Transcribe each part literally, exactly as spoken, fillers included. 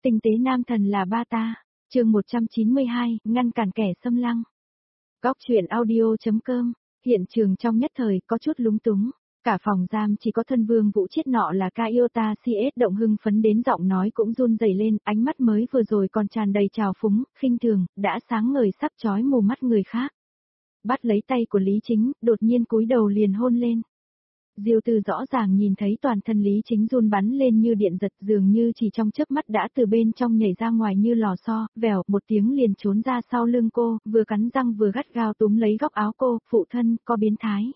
Tinh tế nam thần là ba ta. Chương một trăm chín mươi hai, ngăn cản kẻ xâm lăng. Góc truyện audio.com. Hiện trường trong nhất thời có chút lúng túng. Cả phòng giam chỉ có thân Vương Vũ Chiết nọ là Kaiota xê ét động hưng phấn đến giọng nói cũng run rẩy lên, ánh mắt mới vừa rồi còn tràn đầy trào phúng, khinh thường, đã sáng ngời sắp chói mù mắt người khác. Bắt lấy tay của Lý Chính, đột nhiên cúi đầu liền hôn lên. Diêu Tư rõ ràng nhìn thấy toàn thân Lý Chính run bắn lên như điện giật, dường như chỉ trong chớp mắt đã từ bên trong nhảy ra ngoài như lò xo, vèo, một tiếng liền trốn ra sau lưng cô, vừa cắn răng vừa gắt gao túm lấy góc áo cô, phụ thân, có biến thái.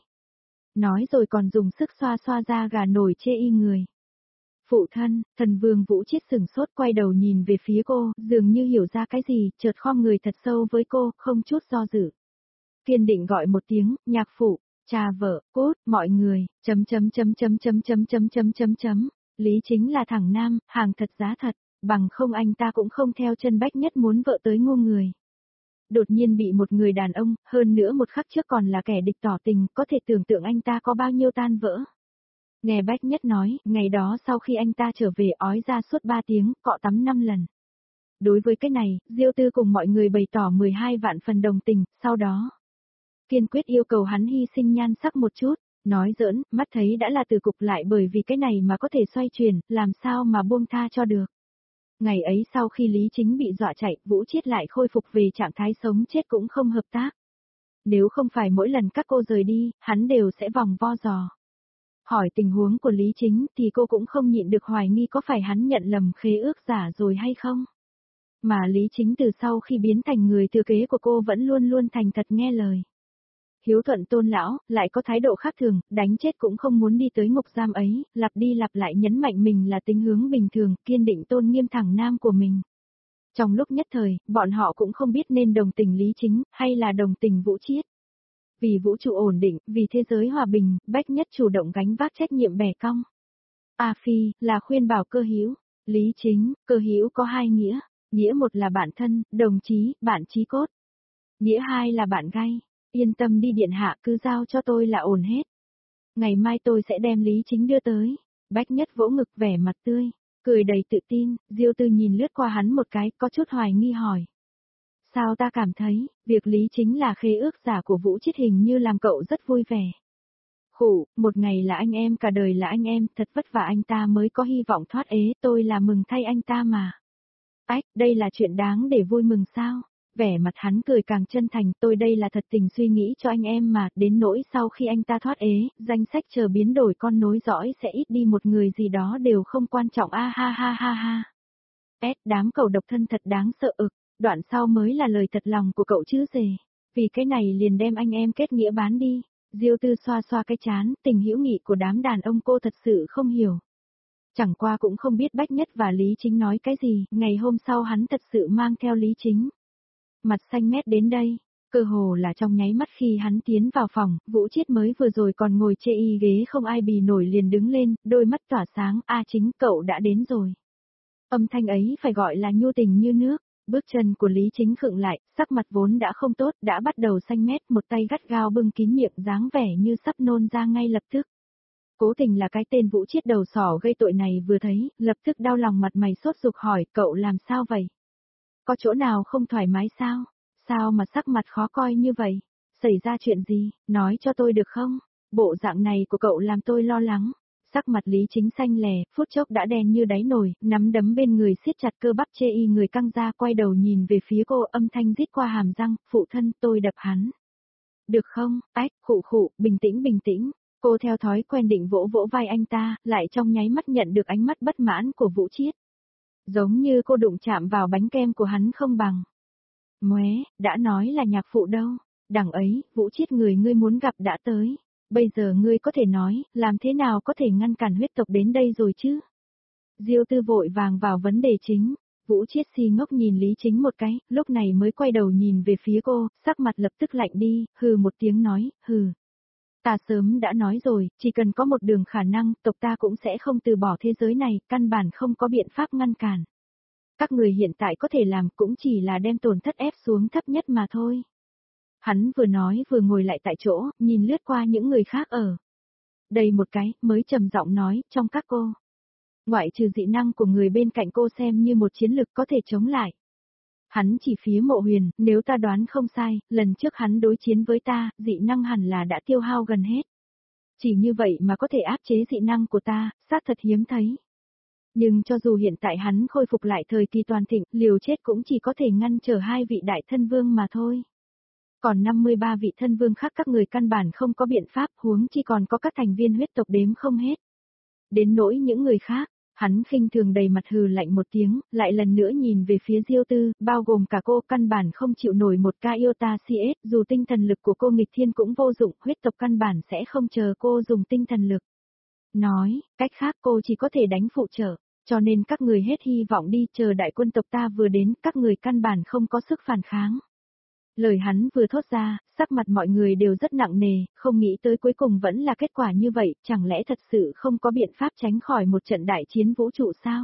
Nói rồi còn dùng sức xoa xoa ra gà nổi chê y người. Phụ thân, thần Vương Vũ Chiết sừng sốt quay đầu nhìn về phía cô, dường như hiểu ra cái gì, chợt khom người thật sâu với cô, không chút do dự. Kiên định gọi một tiếng, nhạc phụ. Cha vợ, cốt, mọi người, chấm chấm chấm chấm chấm chấm chấm chấm chấm chấm. Lý Chính là thằng nam, hàng thật giá thật, bằng không anh ta cũng không theo chân Bách Nhất muốn vợ tới ngu người. Đột nhiên bị một người đàn ông, hơn nữa một khắc trước còn là kẻ địch tỏ tình, có thể tưởng tượng anh ta có bao nhiêu tan vỡ. Nghe Bách Nhất nói, ngày đó sau khi anh ta trở về ói ra suốt ba tiếng, cọ tắm năm lần. Đối với cái này, Diêu Tư cùng mọi người bày tỏ mười hai vạn phần đồng tình, sau đó kiên quyết yêu cầu hắn hy sinh nhan sắc một chút, nói giỡn, mắt thấy đã là từ cục lại bởi vì cái này mà có thể xoay chuyển, làm sao mà buông tha cho được. Ngày ấy sau khi Lý Chính bị dọa chạy, Vũ Chiết lại khôi phục về trạng thái sống chết cũng không hợp tác. Nếu không phải mỗi lần các cô rời đi, hắn đều sẽ vòng vo dò. Hỏi tình huống của Lý Chính thì cô cũng không nhịn được hoài nghi có phải hắn nhận lầm khế ước giả rồi hay không. Mà Lý Chính từ sau khi biến thành người thừa kế của cô vẫn luôn luôn thành thật nghe lời. Hiếu thuận tôn lão, lại có thái độ khác thường, đánh chết cũng không muốn đi tới ngục giam ấy, lặp đi lặp lại nhấn mạnh mình là tính hướng bình thường, kiên định tôn nghiêm thẳng nam của mình. Trong lúc nhất thời, bọn họ cũng không biết nên đồng tình Lý Chính, hay là đồng tình Vũ Chiết. Vì vũ trụ ổn định, vì thế giới hòa bình, Bách Nhất chủ động gánh vác trách nhiệm bẻ cong. A Phi, là khuyên bảo Cơ Hữu, Lý Chính, Cơ Hữu có hai nghĩa, nghĩa một là bạn thân, đồng chí, bạn chí cốt. Nghĩa hai là bạn gay. Yên tâm đi điện hạ, cứ giao cho tôi là ổn hết. Ngày mai tôi sẽ đem Lý Chính đưa tới. Bách Nhất vỗ ngực vẻ mặt tươi, cười đầy tự tin, Diêu Tư nhìn lướt qua hắn một cái, có chút hoài nghi hỏi. Sao ta cảm thấy, việc Lý Chính là khế ước giả của Vũ Chiết hình như làm cậu rất vui vẻ. Khủ, một ngày là anh em, cả đời là anh em, thật vất vả anh ta mới có hy vọng thoát ế, tôi là mừng thay anh ta mà. Ách, đây là chuyện đáng để vui mừng sao? Vẻ mặt hắn cười càng chân thành, tôi đây là thật tình suy nghĩ cho anh em mà, đến nỗi sau khi anh ta thoát ế, danh sách chờ biến đổi con nối dõi sẽ ít đi một người gì đó đều không quan trọng a ha ha ha ha. S đám cậu độc thân thật đáng sợ ực, đoạn sau mới là lời thật lòng của cậu chứ dề, vì cái này liền đem anh em kết nghĩa bán đi. Diêu Tư xoa xoa cái chán, tình hữu nghị của đám đàn ông cô thật sự không hiểu. Chẳng qua cũng không biết Bách Nhất và Lý Chính nói cái gì, ngày hôm sau hắn thật sự mang theo Lý Chính. Mặt xanh mét đến đây, cơ hồ là trong nháy mắt khi hắn tiến vào phòng, Vũ Chiết mới vừa rồi còn ngồi chê y ghế không ai bì nổi liền đứng lên, đôi mắt tỏa sáng, a Chính cậu đã đến rồi. Âm thanh ấy phải gọi là nhu tình như nước, bước chân của Lý Chính khựng lại, sắc mặt vốn đã không tốt, đã bắt đầu xanh mét, một tay gắt gao bưng kín miệng dáng vẻ như sắp nôn ra ngay lập tức. Cố tình là cái tên Vũ Chiết đầu sỏ gây tội này vừa thấy, lập tức đau lòng mặt mày sốt ruột hỏi, cậu làm sao vậy? Có chỗ nào không thoải mái sao? Sao mà sắc mặt khó coi như vậy? Xảy ra chuyện gì? Nói cho tôi được không? Bộ dạng này của cậu làm tôi lo lắng. Sắc mặt Lý Chính xanh lè, phút chốc đã đen như đáy nồi, nắm đấm bên người siết chặt cơ bắp chê y người căng ra quay đầu nhìn về phía cô âm thanh rít qua hàm răng, phụ thân tôi đập hắn. Được không? Ách, khụ khụ, bình tĩnh bình tĩnh. Cô theo thói quen định vỗ vỗ vai anh ta, lại trong nháy mắt nhận được ánh mắt bất mãn của Vũ Chiết. Giống như cô đụng chạm vào bánh kem của hắn không bằng. Móe, đã nói là nhạc phụ đâu, đằng ấy, Vũ Chiết người ngươi muốn gặp đã tới. Bây giờ ngươi có thể nói, làm thế nào có thể ngăn cản huyết tộc đến đây rồi chứ? Diêu Tư vội vàng vào vấn đề chính, Vũ Chiết si ngốc nhìn Lý Chính một cái, lúc này mới quay đầu nhìn về phía cô, sắc mặt lập tức lạnh đi, hừ một tiếng nói, hừ. Ta sớm đã nói rồi, chỉ cần có một đường khả năng, tộc ta cũng sẽ không từ bỏ thế giới này, căn bản không có biện pháp ngăn cản. Các người hiện tại có thể làm cũng chỉ là đem tổn thất ép xuống thấp nhất mà thôi. Hắn vừa nói vừa ngồi lại tại chỗ, nhìn lướt qua những người khác ở đây một cái, mới trầm giọng nói, trong các cô. Ngoại trừ dị năng của người bên cạnh cô xem như một chiến lực có thể chống lại. Hắn chỉ phía Mộ Huyền, nếu ta đoán không sai, lần trước hắn đối chiến với ta, dị năng hẳn là đã tiêu hao gần hết. Chỉ như vậy mà có thể áp chế dị năng của ta, xác thật hiếm thấy. Nhưng cho dù hiện tại hắn khôi phục lại thời kỳ toàn thịnh, liều chết cũng chỉ có thể ngăn trở hai vị đại thân vương mà thôi. Còn năm mươi ba vị thân vương khác các người căn bản không có biện pháp, huống chi còn có các thành viên huyết tộc đếm không hết. Đến nỗi những người khác, hắn khinh thường đầy mặt hừ lạnh một tiếng, lại lần nữa nhìn về phía Diêu Tư, bao gồm cả cô, căn bản không chịu nổi một ca iota xê ét, dù tinh thần lực của cô nghịch thiên cũng vô dụng, huyết tộc căn bản sẽ không chờ cô dùng tinh thần lực. Nói, cách khác cô chỉ có thể đánh phụ trợ, cho nên các người hết hy vọng đi, chờ đại quân tộc ta vừa đến, các người căn bản không có sức phản kháng. Lời hắn vừa thốt ra, sắc mặt mọi người đều rất nặng nề, không nghĩ tới cuối cùng vẫn là kết quả như vậy, chẳng lẽ thật sự không có biện pháp tránh khỏi một trận đại chiến vũ trụ sao?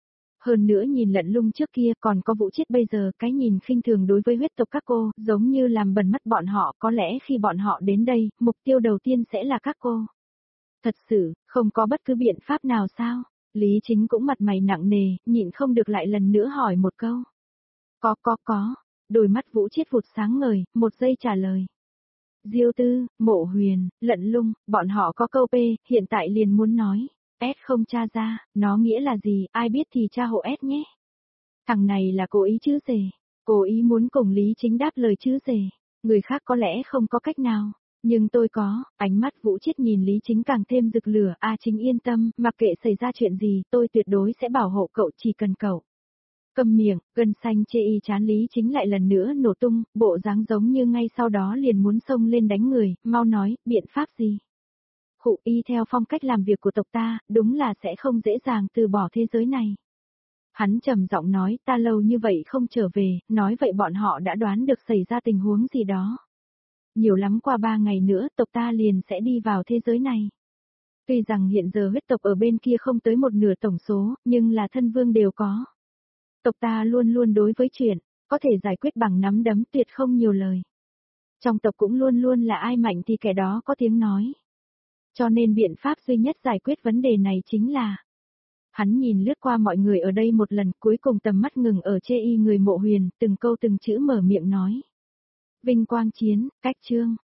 Hơn nữa nhìn Lận Lung trước kia còn có Vũ Chiết bây giờ, cái nhìn khinh thường đối với huyết tộc các cô, giống như làm bẩn mắt bọn họ, có lẽ khi bọn họ đến đây, mục tiêu đầu tiên sẽ là các cô. Thật sự, không có bất cứ biện pháp nào sao? Lý Chính cũng mặt mày nặng nề, nhịn không được lại lần nữa hỏi một câu. Có có có. Đôi mắt Vũ Chiết vụt sáng ngời, một giây trả lời. Diêu Tư, Mộ Huyền, Lận Lung, bọn họ có câu P, hiện tại liền muốn nói. S không tra ra, nó nghĩa là gì, ai biết thì tra hộ S nhé. Thằng này là cố ý chứ gì, cố ý muốn cùng Lý Chính đáp lời chứ gì, người khác có lẽ không có cách nào. Nhưng tôi có, ánh mắt Vũ Chiết nhìn Lý Chính càng thêm rực lửa, a Chính yên tâm, mặc kệ xảy ra chuyện gì, tôi tuyệt đối sẽ bảo hộ cậu, chỉ cần cậu. Cầm miệng, gân xanh chê y chán Lý Chính lại lần nữa nổ tung, bộ dáng giống như ngay sau đó liền muốn xông lên đánh người, mau nói, biện pháp gì? Khụ y theo phong cách làm việc của tộc ta, đúng là sẽ không dễ dàng từ bỏ thế giới này. Hắn trầm giọng nói, ta lâu như vậy không trở về, nói vậy bọn họ đã đoán được xảy ra tình huống gì đó. Nhiều lắm qua ba ngày nữa tộc ta liền sẽ đi vào thế giới này. Tuy rằng hiện giờ huyết tộc ở bên kia không tới một nửa tổng số, nhưng là thân vương đều có. Tộc ta luôn luôn đối với chuyện, có thể giải quyết bằng nắm đấm tuyệt không nhiều lời. Trong tộc cũng luôn luôn là ai mạnh thì kẻ đó có tiếng nói. Cho nên biện pháp duy nhất giải quyết vấn đề này chính là. Hắn nhìn lướt qua mọi người ở đây một lần, cuối cùng tầm mắt ngừng ở chê y người Mộ Huyền, từng câu từng chữ mở miệng nói. Vinh quang chiến, cách chương.